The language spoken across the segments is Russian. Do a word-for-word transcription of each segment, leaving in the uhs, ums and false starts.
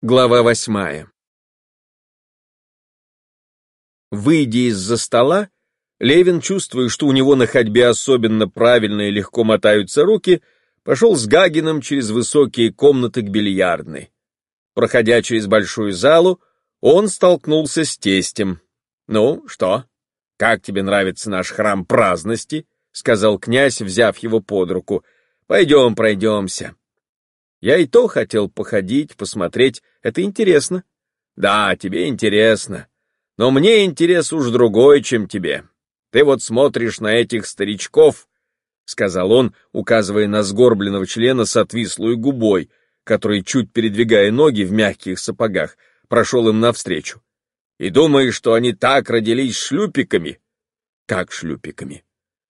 Глава восьмая. Выйдя из-за стола, Левин, чувствуя, что у него на ходьбе особенно правильно и легко мотаются руки, пошел с Гагиным через высокие комнаты к бильярдной. Проходя через большую залу, он столкнулся с тестем. «Ну, что? Как тебе нравится наш храм праздности?» — сказал князь, взяв его под руку. «Пойдем, пройдемся». «Я и то хотел походить, посмотреть. Это интересно». «Да, тебе интересно. Но мне интерес уж другой, чем тебе. Ты вот смотришь на этих старичков», — сказал он, указывая на сгорбленного члена с отвислой губой, который, чуть передвигая ноги в мягких сапогах, прошел им навстречу. «И думаешь, что они так родились шлюпиками?» «Как шлюпиками?»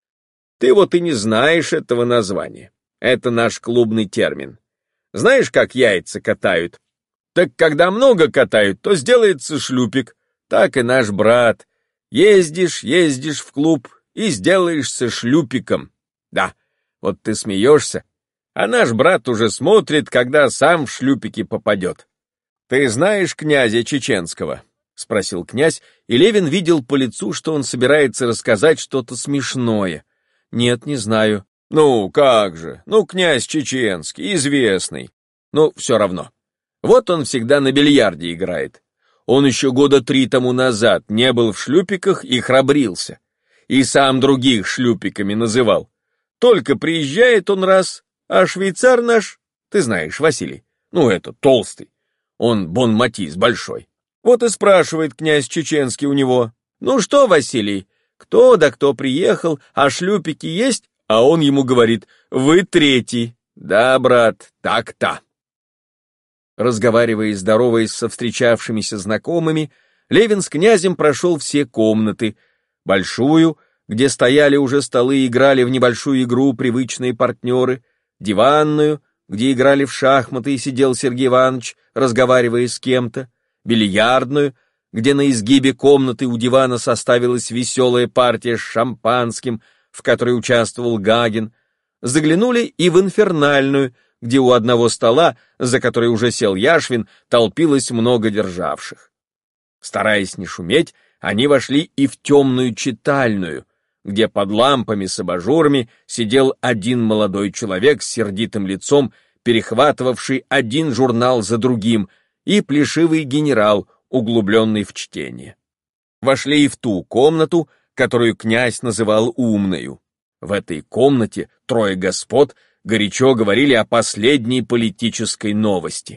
«Ты вот и не знаешь этого названия. Это наш клубный термин. Знаешь, как яйца катают? Так когда много катают, то сделается шлюпик. Так и наш брат. Ездишь, ездишь в клуб и сделаешься шлюпиком. Да, вот ты смеешься, а наш брат уже смотрит, когда сам в шлюпики попадет. Ты знаешь князя Чеченского?» — спросил князь, и Левин видел по лицу, что он собирается рассказать что-то смешное. «Нет, не знаю». «Ну, как же, ну, князь Чеченский, известный. Ну, все равно. Вот он всегда на бильярде играет. Он еще года три тому назад не был в шлюпиках и храбрился. И сам других шлюпиками называл. Только приезжает он раз, а швейцар наш, ты знаешь, Василий, ну, это толстый, он бон-матис большой. Вот и спрашивает князь Чеченский у него: «Ну что, Василий, кто да кто приехал, а шлюпики есть?» А он ему говорит: «Вы третий». «Да, брат, так-то». Разговаривая и здороваясь со встречавшимися знакомыми, Левин с князем прошел все комнаты: большую, где стояли уже столы и играли в небольшую игру привычные партнеры, диванную, где играли в шахматы и сидел Сергей Иванович, разговаривая с кем-то, бильярдную, где на изгибе комнаты у дивана составилась веселая партия с шампанским, в которой участвовал Гагин, заглянули и в инфернальную, где у одного стола, за который уже сел Яшвин, толпилось много державших. Стараясь не шуметь, они вошли и в темную читальную, где под лампами с абажурами сидел один молодой человек с сердитым лицом, перехватывавший один журнал за другим, и плешивый генерал, углубленный в чтение. Вошли и в ту комнату, которую князь называл умною. В этой комнате трое господ горячо говорили о последней политической новости.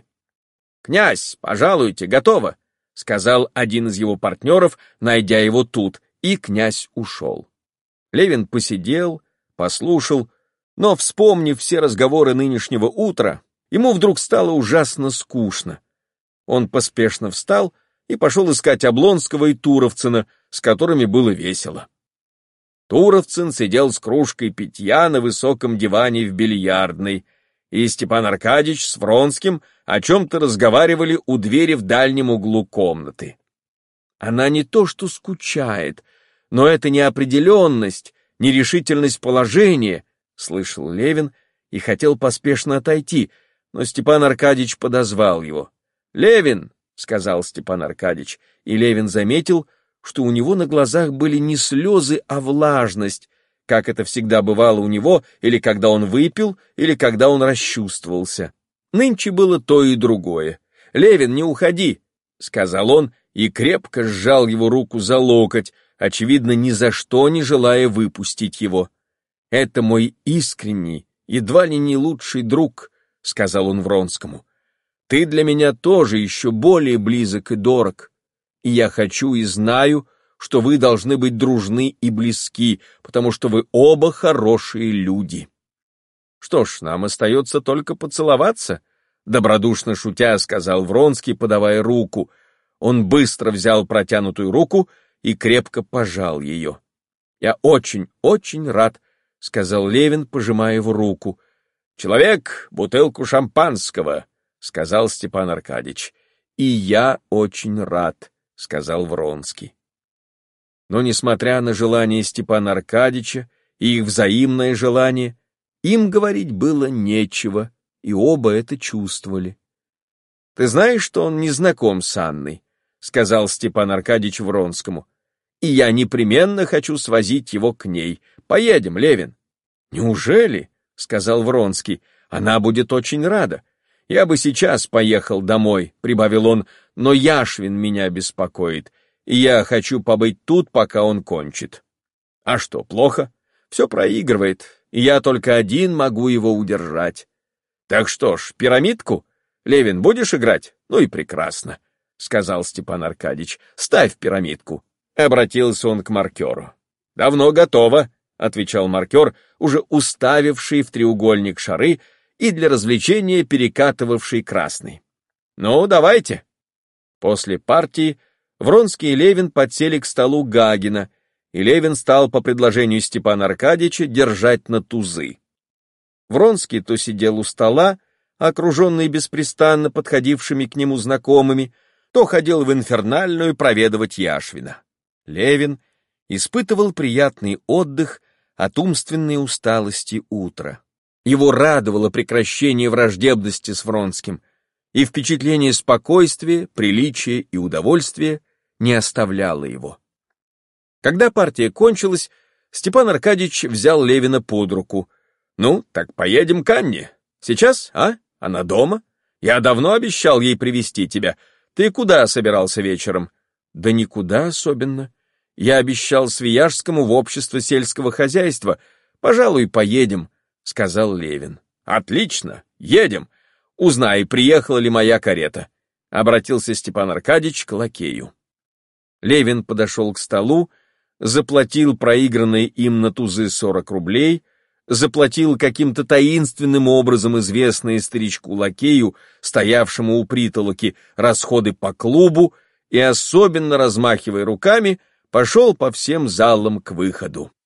«Князь, пожалуйте, готово», — сказал один из его партнеров, найдя его тут, и князь ушел. Левин посидел, послушал, но, вспомнив все разговоры нынешнего утра, ему вдруг стало ужасно скучно. Он поспешно встал и пошел искать Облонского и Туровцина, с которыми было весело. Туровцин сидел с кружкой питья на высоком диване в бильярдной, и Степан Аркадьич с Вронским о чем-то разговаривали у двери в дальнем углу комнаты. Она не то что скучает, но это неопределенность, нерешительность положения, слышал Левин и хотел поспешно отойти, но Степан Аркадьич подозвал его. «Левин», — сказал Степан Аркадьич, и Левин заметил, что у него на глазах были не слезы, а влажность, как это всегда бывало у него, или когда он выпил, или когда он расчувствовался. Нынче было то и другое. «Левин, не уходи», — сказал он, и крепко сжал его руку за локоть, очевидно, ни за что не желая выпустить его. «Это мой искренний, едва ли не лучший друг», — сказал он Вронскому. «Ты для меня тоже еще более близок и дорог. И я хочу и знаю, что вы должны быть дружны и близки, потому что вы оба хорошие люди». «Что ж, нам остается только поцеловаться», — добродушно шутя сказал Вронский, подавая руку. Он быстро взял протянутую руку и крепко пожал ее. «Я очень, очень рад», — сказал Левин, пожимая его руку. «Человек, бутылку шампанского», — сказал Степан Аркадьич. «И я очень рад», — сказал Вронский. Но, несмотря на желание Степана Аркадьича и их взаимное желание, им говорить было нечего, и оба это чувствовали. Ты знаешь, что он не знаком с Анной, — сказал Степан Аркадьич Вронскому. И я непременно хочу свозить его к ней. Поедем, Левин. Неужели? — сказал Вронский. Она будет очень рада. Я бы сейчас поехал домой, — прибавил он, — но Яшвин меня беспокоит, и я хочу побыть тут, пока он кончит. А что, плохо? Все проигрывает, и я только один могу его удержать. Так что ж, пирамидку? Левин, будешь играть? Ну и прекрасно, — сказал Степан Аркадьич. Ставь пирамидку. Обратился он к маркеру. Давно готово, — отвечал маркер, уже уставивший в треугольник шары и для развлечения перекатывавший красный. Ну, давайте. После партии Вронский и Левин подсели к столу Гагина, и Левин стал по предложению Степана Аркадьича держать на тузы. Вронский то сидел у стола, окруженный беспрестанно подходившими к нему знакомыми, то ходил в инфернальную проведывать Яшвина. Левин испытывал приятный отдых от умственной усталости утра. Его радовало прекращение враждебности с Вронским, и впечатление спокойствия, приличия и удовольствия не оставляло его. Когда партия кончилась, Степан Аркадьич взял Левина под руку. «Ну, так поедем к Анне. Сейчас, а? Она дома? Я давно обещал ей привезти тебя. Ты куда собирался вечером?» «Да никуда особенно. Я обещал Свияжскому в общество сельского хозяйства. Пожалуй, поедем», — сказал Левин. «Отлично, едем. Узнай, приехала ли моя карета», — обратился Степан Аркадьич к лакею. Левин подошел к столу, заплатил проигранные им на тузы сорок рублей, заплатил каким-то таинственным образом известные старичку-лакею, стоявшему у притолоки, расходы по клубу и, особенно размахивая руками, пошел по всем залам к выходу.